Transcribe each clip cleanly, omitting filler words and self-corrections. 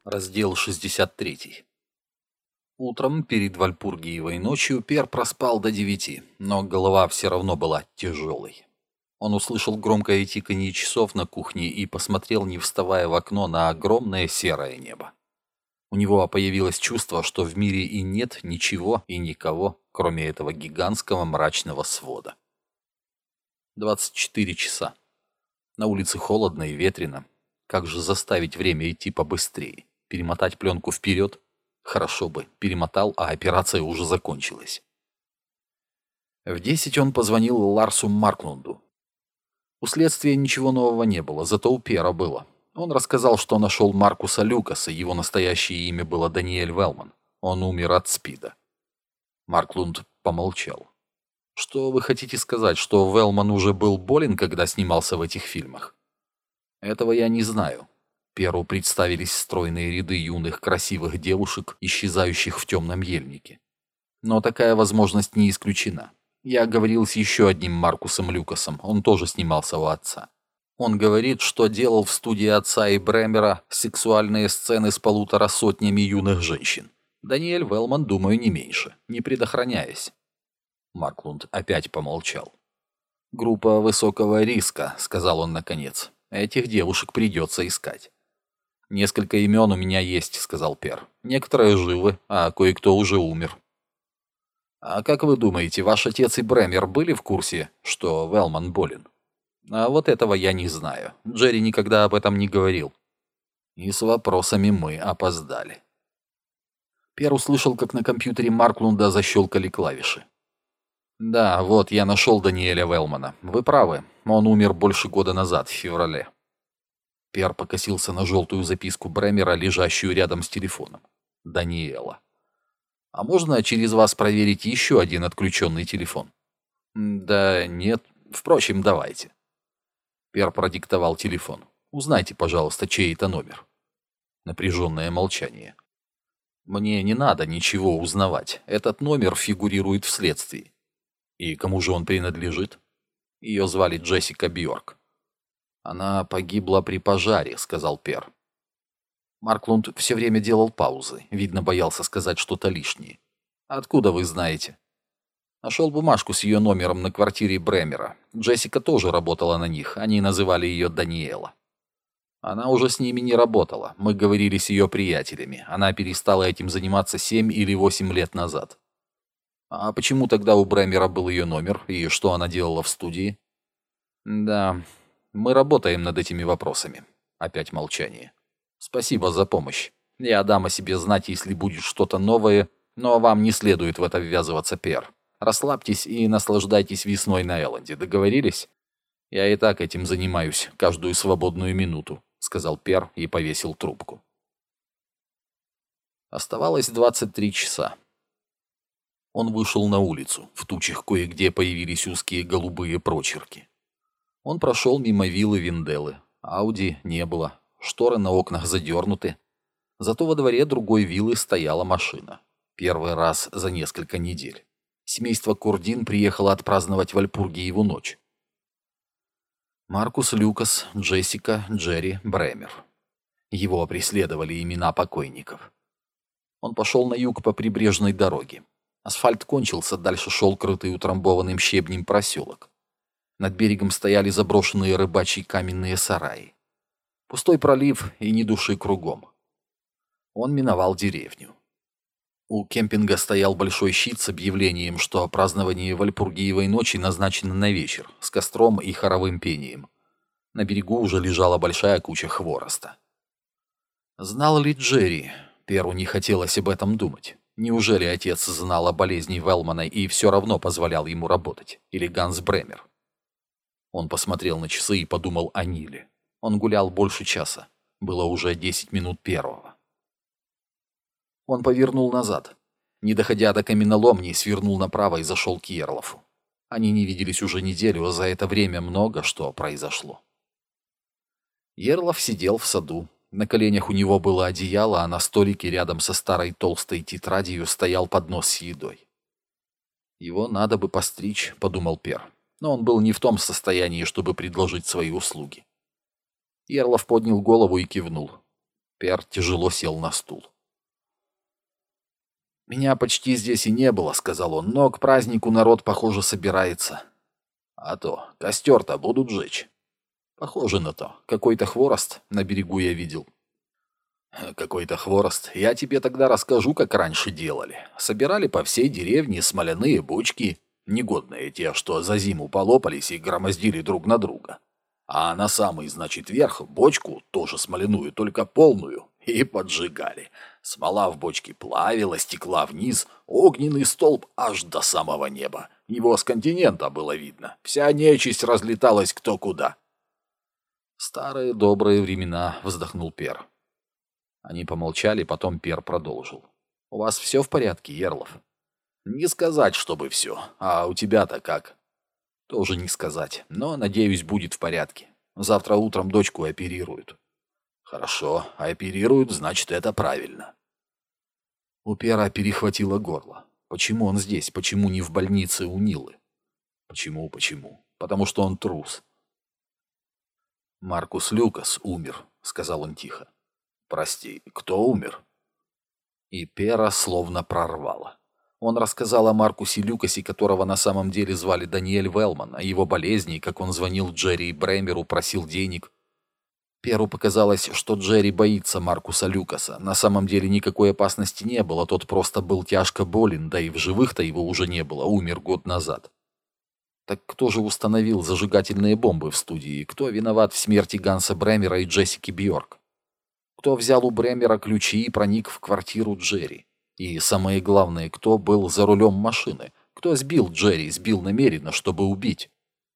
Раздел 63. Утром перед Вальпургиевой ночью Пер проспал до 9, но голова все равно была тяжелой. Он услышал громкое тиканье часов на кухне и посмотрел, не вставая в окно, на огромное серое небо. У него появилось чувство, что в мире и нет ничего и никого, кроме этого гигантского мрачного свода. 24 часа. На улице холодно и ветрено. Как же заставить время идти побыстрее? Перемотать пленку вперед? Хорошо бы, перемотал, а операция уже закончилась. В 10 он позвонил Ларсу Марклунду. У следствия ничего нового не было, зато у Пера было. Он рассказал, что нашел Маркуса Люкаса, его настоящее имя было Даниэль Велман. Он умер от СПИДа. Марклунд помолчал. «Что вы хотите сказать, что Велман уже был болен, когда снимался в этих фильмах?» «Этого я не знаю». Перу представились стройные ряды юных красивых девушек, исчезающих в темном ельнике. Но такая возможность не исключена. Я говорил с еще одним Маркусом Люкасом, он тоже снимался у отца. Он говорит, что делал в студии отца и Бремера сексуальные сцены с 150 юных женщин. Даниэль Велман, думаю, не меньше, не предохраняясь. Марклунд опять помолчал. «Группа высокого риска», — сказал он наконец. «Этих девушек придется искать». «Несколько имен у меня есть», — сказал Пер. «Некоторые живы, а кое-кто уже умер». «А как вы думаете, ваш отец и Бремер были в курсе, что Велман болен?» «А вот этого я не знаю. Джерри никогда об этом не говорил». И с вопросами мы опоздали. Пер услышал, как на компьютере Марклунда защелкали клавиши. «Да, вот я нашел Даниэля Велмана. Вы правы, он умер больше года назад, в феврале». Пер покосился на желтую записку Бремера, лежащую рядом с телефоном. Даниэла. «А можно через вас проверить еще один отключенный телефон?» «Да нет. Впрочем, давайте». Пер продиктовал телефон. «Узнайте, пожалуйста, чей это номер». Напряженное молчание. «Мне не надо ничего узнавать. Этот номер фигурирует в следствии». «И кому же он принадлежит?» Ее звали Джессика Бьорк. «Она погибла при пожаре», — сказал Пер. Марклунд все время делал паузы, видно, боялся сказать что-то лишнее. «Откуда вы знаете?» «Нашел бумажку с ее номером на квартире Бремера. Джессика тоже работала на них, они называли ее Даниэла». «Она уже с ними не работала, мы говорили с ее приятелями. Она перестала этим заниматься 7 или 8 лет назад». «А почему тогда у Бремера был ее номер, и что она делала в студии?» «Да, мы работаем над этими вопросами». Опять молчание. «Спасибо за помощь. Я дам о себе знать, если будет что-то новое, но вам не следует в это ввязываться, Пер. Расслабьтесь и наслаждайтесь весной на Элленде. Договорились? Я и так этим занимаюсь каждую свободную минуту», — сказал Пер и повесил трубку. Оставалось 23 часа. Он вышел на улицу. В тучах кое-где появились узкие голубые прочерки. Он прошел мимо виллы Винделлы. Ауди не было. Шторы на окнах задернуты. Зато во дворе другой виллы стояла машина. Первый раз за несколько недель. Семейство Курдин приехало отпраздновать Вальпургиеву ночь. Маркус Люкас, Джессика, Джерри, Бремер. Его преследовали имена покойников. Он пошел на юг по прибрежной дороге. Асфальт кончился, дальше шел крытый утрамбованным щебнем проселок. Над берегом стояли заброшенные рыбачьи каменные сараи. Пустой пролив и ни души кругом. Он миновал деревню. У кемпинга стоял большой щит с объявлением, что празднование Вальпургиевой ночи назначено на вечер, с костром и хоровым пением. На берегу уже лежала большая куча хвороста. Знал ли Джерри? Перу не хотелось об этом думать. Неужели отец знал о болезни Велмана и все равно позволял ему работать? Или Ганс Бремер? Он посмотрел на часы и подумал о Ниле. Он гулял больше часа. Было уже 10 минут первого. Он повернул назад. Не доходя до каменоломни, свернул направо и зашел к Ерлофу. Они не виделись уже неделю, а за это время много что произошло. Ерлов сидел в саду. На коленях у него было одеяло, а на столике рядом со старой толстой тетрадью стоял поднос с едой. «Его надо бы постричь», — подумал Пер. Но он был не в том состоянии, чтобы предложить свои услуги. Ерлов поднял голову и кивнул. Пер тяжело сел на стул. «Меня почти здесь и не было», — сказал он, — «но к празднику народ, похоже, собирается». «А то, костер-то будут жечь». «Похоже на то. Какой-то хворост на берегу я видел». «Какой-то хворост. Я тебе тогда расскажу, как раньше делали. Собирали по всей деревне смоляные бочки, негодные те, что за зиму полопались и громоздили друг на друга. А на самый, значит, верх бочку, тоже смоляную, только полную, и поджигали. Смола в бочке плавилась, текла вниз, огненный столб аж до самого неба. Его с континента было видно. Вся нечисть разлеталась кто куда». «Старые добрые времена», — вздохнул Пер. Они помолчали, потом Пер продолжил. «У вас все в порядке, Ерлов?» «Не сказать, чтобы все. А у тебя-то как?» «Тоже не сказать. Но, надеюсь, будет в порядке. Завтра утром дочку оперируют». «Хорошо. Оперируют, значит, это правильно». У Пера перехватило горло. Почему он здесь? Почему не в больнице у Нилы? Почему? Потому что он трус. «Маркус Люкас умер», — сказал он тихо. «Прости, кто умер?» И Пера словно прорвало. Он рассказал о Маркусе Люкасе, которого на самом деле звали Даниэль Велман, о его болезни, как он звонил Джерри Брэмеру, просил денег. Перу показалось, что Джерри боится Маркуса Люкаса. На самом деле никакой опасности не было, тот просто был тяжко болен, да и в живых-то его уже не было, умер год назад. Так кто же установил зажигательные бомбы в студии? Кто виноват в смерти Ганса Брэмера и Джессики Бьорк? Кто взял у Брэмера ключи и проник в квартиру Джерри? И самое главное, кто был за рулем машины? Кто сбил Джерри, сбил намеренно, чтобы убить?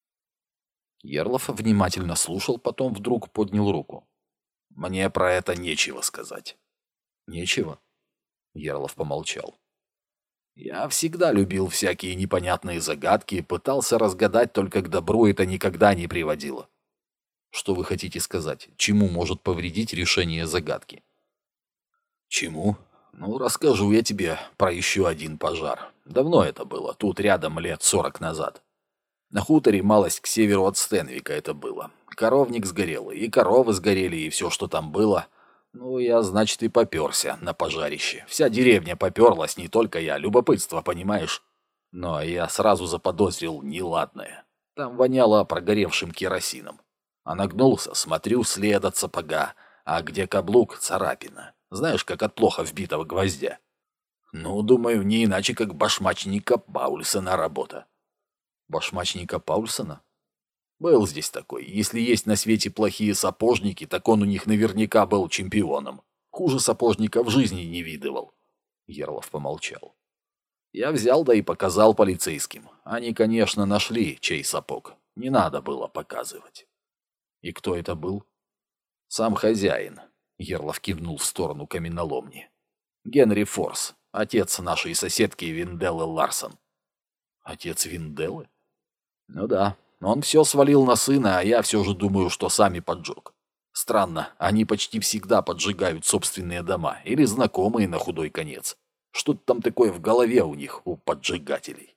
Ерлов внимательно слушал, потом вдруг поднял руку. «Мне про это нечего сказать». «Нечего?» Ерлов помолчал. «Я всегда любил всякие непонятные загадки, пытался разгадать, только к добру это никогда не приводило». «Что вы хотите сказать? Чему может повредить решение загадки?» «Чему? Ну, расскажу я тебе про еще один пожар. Давно это было, тут рядом лет 40 назад. На хуторе, малость к северу от Стенвика это было. Коровник сгорел, и коровы сгорели, и все, что там было. Ну, я, значит, и поперся на пожарище. Вся деревня поперлась, не только я. Любопытство, понимаешь? Но я сразу заподозрил неладное. Там воняло прогоревшим керосином. А нагнулся, смотрю, след от сапога, а где каблук — царапина. Знаешь, как от плохо вбитого гвоздя. Ну, думаю, не иначе, как башмачника Паульсона работа. Башмачника Паульсона? Был здесь такой. Если есть на свете плохие сапожники, так он у них наверняка был чемпионом. Хуже сапожника в жизни не видывал. Ерлов помолчал. Я взял, да и показал полицейским. Они, конечно, нашли, чей сапог. Не надо было показывать. И кто это был? Сам хозяин. Ерлов кивнул в сторону каменоломни. Генри Форс, отец нашей соседки Винделлы Ларсон. Отец Винделлы? Ну да, он все свалил на сына, а я все же думаю, что сами поджег. Странно, они почти всегда поджигают собственные дома, или знакомые на худой конец. Что-то там такое в голове у них, у поджигателей.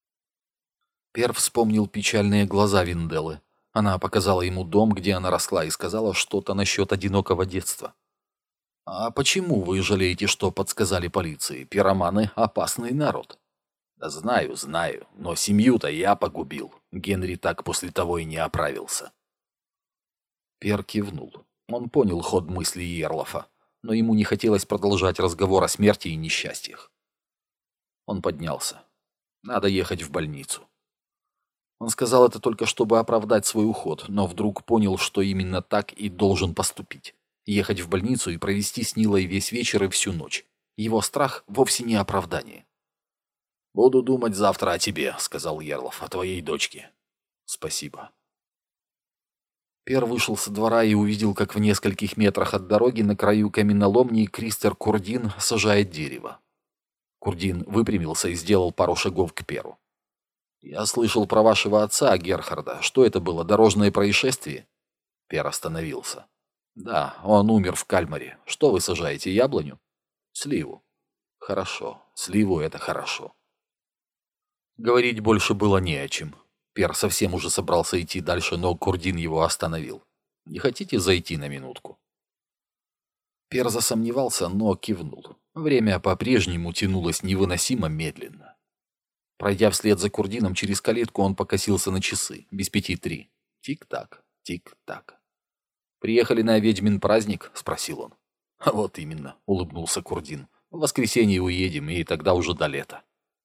Пер вспомнил печальные глаза Винделлы. Она показала ему дом, где она росла, и сказала что-то насчет одинокого детства. «А почему вы жалеете, что подсказали полиции? Пироманы — опасный народ». «Да знаю, но семью-то я погубил. Генри так после того и не оправился». Пер кивнул. Он понял ход мысли Ерлофа, но ему не хотелось продолжать разговор о смерти и несчастьях. Он поднялся. «Надо ехать в больницу». Он сказал это только чтобы оправдать свой уход, но вдруг понял, что именно так и должен поступить. Ехать в больницу и провести с Нилой весь вечер и всю ночь. Его страх вовсе не оправдание. «Буду думать завтра о тебе», — сказал Ерлов, — «о твоей дочке». «Спасибо». Пер вышел со двора и увидел, как в нескольких метрах от дороги на краю каменоломни Кристер Курдин сажает дерево. Курдин выпрямился и сделал пару шагов к Перу. «Я слышал про вашего отца, Герхарда. Что это было, дорожное происшествие?» Пер остановился. «Да, он умер в Кальмаре. Что вы сажаете, яблоню?» «Сливу». «Хорошо. Сливу — это хорошо». Говорить больше было не о чем. Пер совсем уже собрался идти дальше, но Курдин его остановил. «Не хотите зайти на минутку?» Пер засомневался, но кивнул. Время по-прежнему тянулось невыносимо медленно. Пройдя вслед за Курдином через калитку, он покосился на часы. Без 5:03. Тик-так, тик-так. «Приехали на ведьмин праздник?» — спросил он. «А вот именно», — улыбнулся Курдин. «В воскресенье уедем, и тогда уже до лета».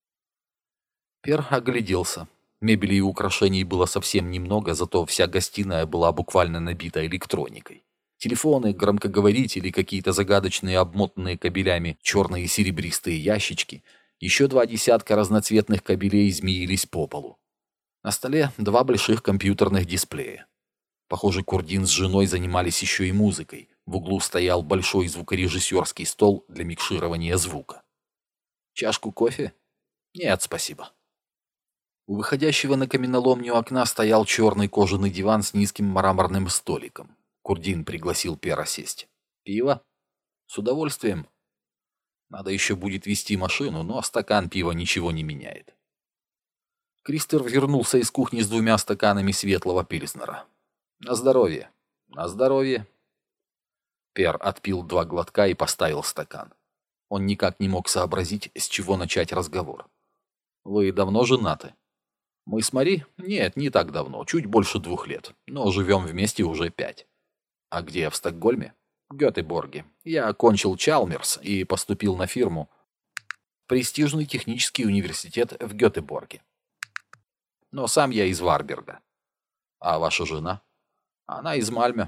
Пер огляделся. Мебели и украшений было совсем немного, зато вся гостиная была буквально набита электроникой. Телефоны, громкоговорители, какие-то загадочные обмотанные кабелями черные и серебристые ящички. Еще 2 десятка разноцветных кабелей змеились по полу. На столе 2 больших компьютерных дисплея. Похоже, Курдин с женой занимались еще и музыкой. В углу стоял большой звукорежиссерский стол для микширования звука. «Чашку кофе?» «Нет, спасибо». У выходящего на каменоломню окна стоял черный кожаный диван с низким мраморным столиком. Курдин пригласил Пера сесть. «Пиво?» «С удовольствием». Надо еще будет вести машину, но стакан пива ничего не меняет. Кристер вернулся из кухни с 2 стаканами светлого пильснера. «На здоровье». «На здоровье». Пер отпил 2 глотка и поставил стакан. Он никак не мог сообразить, с чего начать разговор. «Вы давно женаты?» «Мы с Мари? Нет, не так давно, чуть больше 2 лет, но живем вместе уже 5. «А где, в Стокгольме?» «В Гетеборге. Я окончил Чалмерс и поступил на фирму. Престижный технический университет в Гетеборге. Но сам я из Варберга. А ваша жена?» «Она из Мальмё».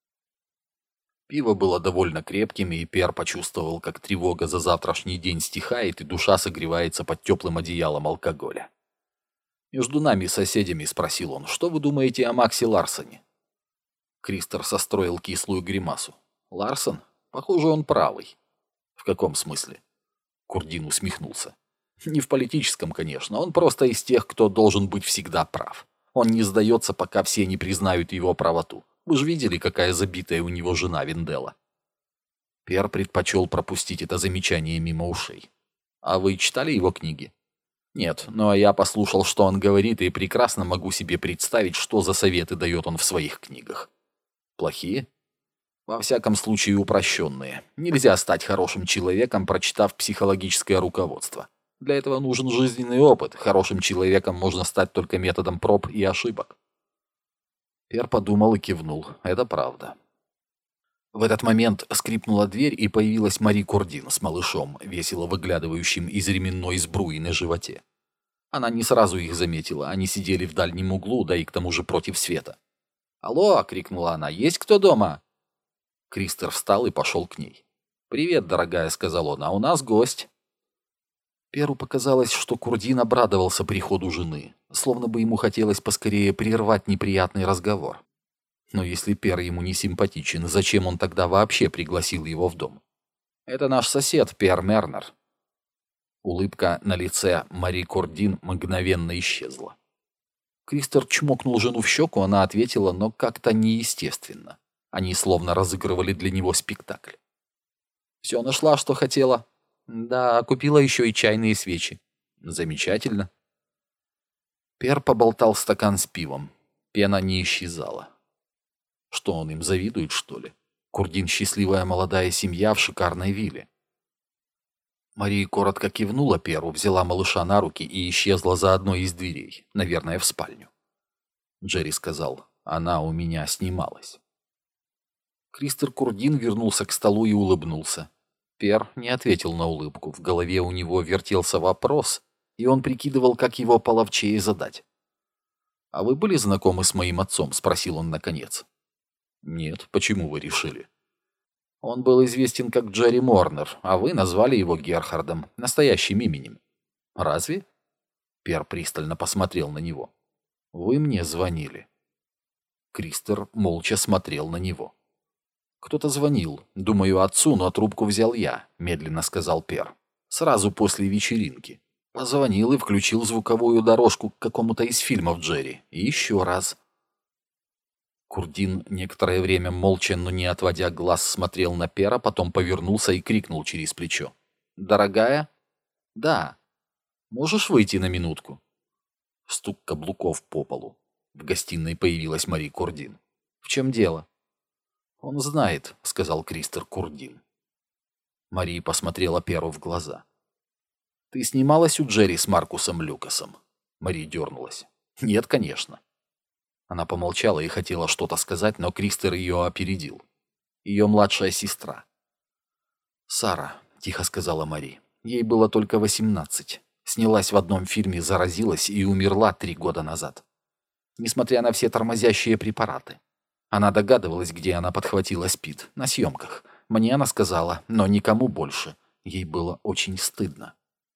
Пиво было довольно крепким, и Пер почувствовал, как тревога за завтрашний день стихает, и душа согревается под теплым одеялом алкоголя. «Между нами, соседями», — спросил он, — «что вы думаете о Максе Ларсоне?» Кристер состроил кислую гримасу. «Ларсон? Похоже, он правый». «В каком смысле?» Курдин усмехнулся. «Не в политическом, конечно. Он просто из тех, кто должен быть всегда прав. Он не сдается, пока все не признают его правоту. Вы же видели, какая забитая у него жена Винделла?» Пер предпочел пропустить это замечание мимо ушей. «А вы читали его книги?» «Нет, но я послушал, что он говорит, и прекрасно могу себе представить, что за советы дает он в своих книгах». «Плохие?» «Во всяком случае, упрощенные. Нельзя стать хорошим человеком, прочитав психологическое руководство. Для этого нужен жизненный опыт. Хорошим человеком можно стать только методом проб и ошибок». Пер подумал и кивнул. «Это правда». В этот момент скрипнула дверь, и появилась Мари Курдин с малышом, весело выглядывающим из ременной сбруи на животе. Она не сразу их заметила, они сидели в дальнем углу, да и к тому же против света. «Алло!» — крикнула она. «Есть кто дома?» Кристер встал и пошел к ней. «Привет, дорогая», — сказал он, — «а у нас гость». Перу показалось, что Курдин обрадовался приходу жены, словно бы ему хотелось поскорее прервать неприятный разговор. Но если Пер ему не симпатичен, зачем он тогда вообще пригласил его в дом? «Это наш сосед, Пер Мернер». Улыбка на лице Мари Курдин мгновенно исчезла. Кристер чмокнул жену в щеку, она ответила, но как-то неестественно. Они словно разыгрывали для него спектакль. «Все нашла, что хотела?» «Да, купила еще и чайные свечи». «Замечательно». Пер поболтал стакан с пивом. Пена не исчезала. Что он им завидует, что ли? Курдин — счастливая молодая семья в шикарной вилле. Мария коротко кивнула Перу, взяла малыша на руки и исчезла за одной из дверей, наверное, в спальню. Джерри сказал: «Она у меня снималась». Кристер Курдин вернулся к столу и улыбнулся. Пер не ответил на улыбку. В голове у него вертелся вопрос, и он прикидывал, как его половчее задать. «А вы были знакомы с моим отцом?» — спросил он наконец. «Нет. Почему вы решили?» «Он был известен как Джерри Морнер, а вы назвали его Герхардом, настоящим именем». «Разве?» Пер пристально посмотрел на него. «Вы мне звонили». Кристер молча смотрел на него. «Кто-то звонил. Думаю, отцу, но трубку взял я», — медленно сказал Пер. «Сразу после вечеринки. Позвонил и включил звуковую дорожку к какому-то из фильмов Джерри. И еще раз». Курдин некоторое время молча, но не отводя глаз, смотрел на Пера, потом повернулся и крикнул через плечо: «Дорогая?» «Да». «Можешь выйти на минутку?» Стук каблуков по полу. В гостиной появилась Мари Курдин. «В чем дело?» «Он знает», — сказал Кристер Курдин. Мари посмотрела Перу в глаза. «Ты снималась у Джерри с Маркусом Люкасом?» Мари дернулась. «Нет, конечно». Она помолчала и хотела что-то сказать, но Кристер ее опередил. Ее младшая сестра. «Сара», — тихо сказала Мари. Ей было только 18. Снялась в одном фильме, заразилась и умерла 3 года назад. Несмотря на все тормозящие препараты. Она догадывалась, где она подхватила СПИД. На съемках. Мне она сказала, но никому больше. Ей было очень стыдно.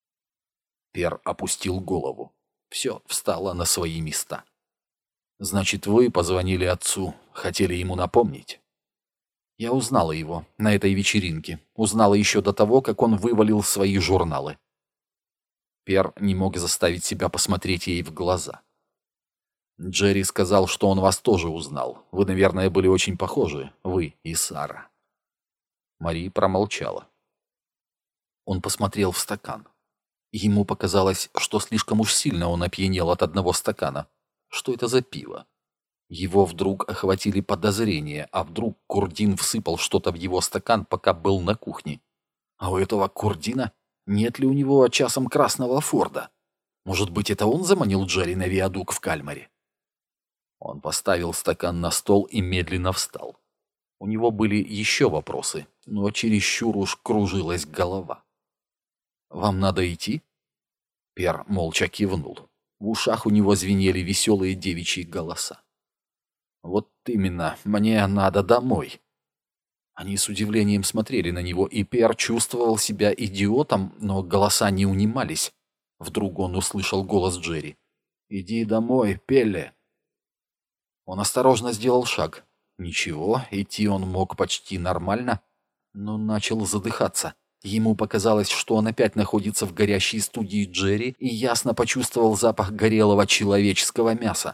Пер опустил голову. Все встало на свои места. «Значит, вы позвонили отцу, хотели ему напомнить?» Я узнала его на этой вечеринке. Узнала еще до того, как он вывалил свои журналы. Пер не мог заставить себя посмотреть ей в глаза. Джерри сказал, что он вас тоже узнал. Вы, наверное, были очень похожи, вы и Сара. Мари промолчала. Он посмотрел в стакан. Ему показалось, что слишком уж сильно он опьянел от одного стакана. Что это за пиво? Его вдруг охватили подозрения, а вдруг Курдин всыпал что-то в его стакан, пока был на кухне. А у этого Курдина нет ли у него часом красного Форда? Может быть, это он заманил Джерри на виадук в Кальмаре? Он поставил стакан на стол и медленно встал. У него были еще вопросы, но чересчур уж кружилась голова. «Вам надо идти?» Пер молча кивнул. В ушах у него звенели веселые девичьи голоса. «Вот именно, мне надо домой». Они с удивлением смотрели на него, и Пер чувствовал себя идиотом, но голоса не унимались. Вдруг он услышал голос Джерри. «Иди домой, Пелле». Он осторожно сделал шаг. Ничего, идти он мог почти нормально, но начал задыхаться. Ему показалось, что он опять находится в горящей студии Джерри и ясно почувствовал запах горелого человеческого мяса.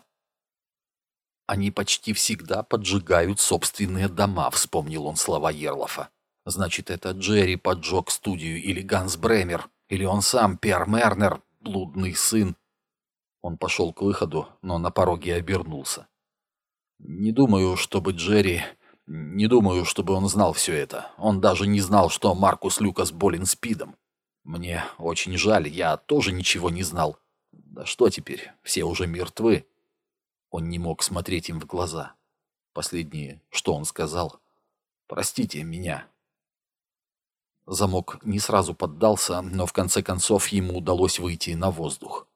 «Они почти всегда поджигают собственные дома», — вспомнил он слова Ерлофа. «Значит, это Джерри поджег студию, или Ганс Бремер, или он сам, Пер Мернер, блудный сын». Он пошел к выходу, но на пороге обернулся. «Не думаю, чтобы Джерри... Не думаю, чтобы он знал все это. Он даже не знал, что Маркус Люкас болен СПИДом. Мне очень жаль, я тоже ничего не знал. Да что теперь, все уже мертвы». Он не мог смотреть им в глаза. Последнее, что он сказал: «Простите меня». Замок не сразу поддался, но в конце концов ему удалось выйти на воздух.